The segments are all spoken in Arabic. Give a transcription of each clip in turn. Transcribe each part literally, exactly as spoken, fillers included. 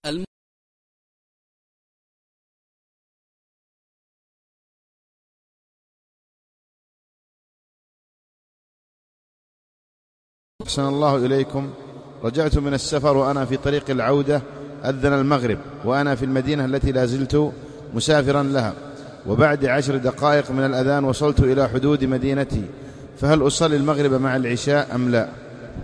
الم... أحسن الله إليكم. رجعت من السفر وأنا في طريق العودة أذن المغرب وأنا في المدينة التي لا زلت مسافرا لها، وبعد عشر دقائق من الأذان وصلت إلى حدود مدينتي، فهل أصلي المغرب مع العشاء أم لا؟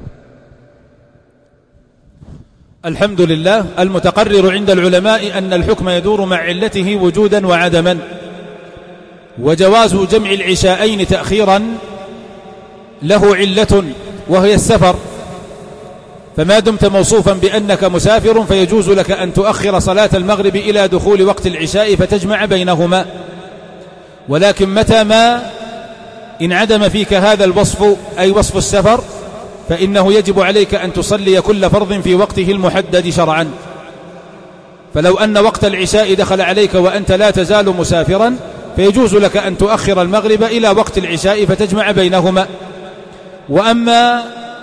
الحمد لله. المتقرر عند العلماء أن الحكم يدور مع علته وجودا وعدما، وجواز جمع العشاءين تأخيرا له علة وهي السفر، فما دمت موصوفا بأنك مسافر فيجوز لك أن تؤخر صلاة المغرب إلى دخول وقت العشاء فتجمع بينهما. ولكن متى ما انعدم فيك هذا الوصف أي وصف السفر فإنه يجب عليك أن تصلي كل فرض في وقته المحدد شرعا. فلو أن وقت العشاء دخل عليك وأنت لا تزال مسافرا فيجوز لك أن تؤخر المغرب إلى وقت العشاء فتجمع بينهما. وأما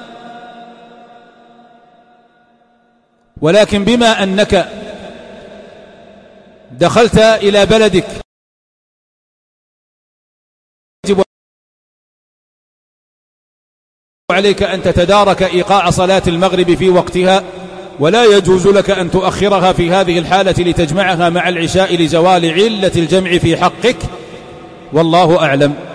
ولكن بما أنك دخلت إلى بلدك يجب عليك أن تتدارك إيقاع صلاة المغرب في وقتها، ولا يجوز لك أن تؤخرها في هذه الحالة لتجمعها مع العشاء لزوال علة الجمع في حقك، والله أعلم.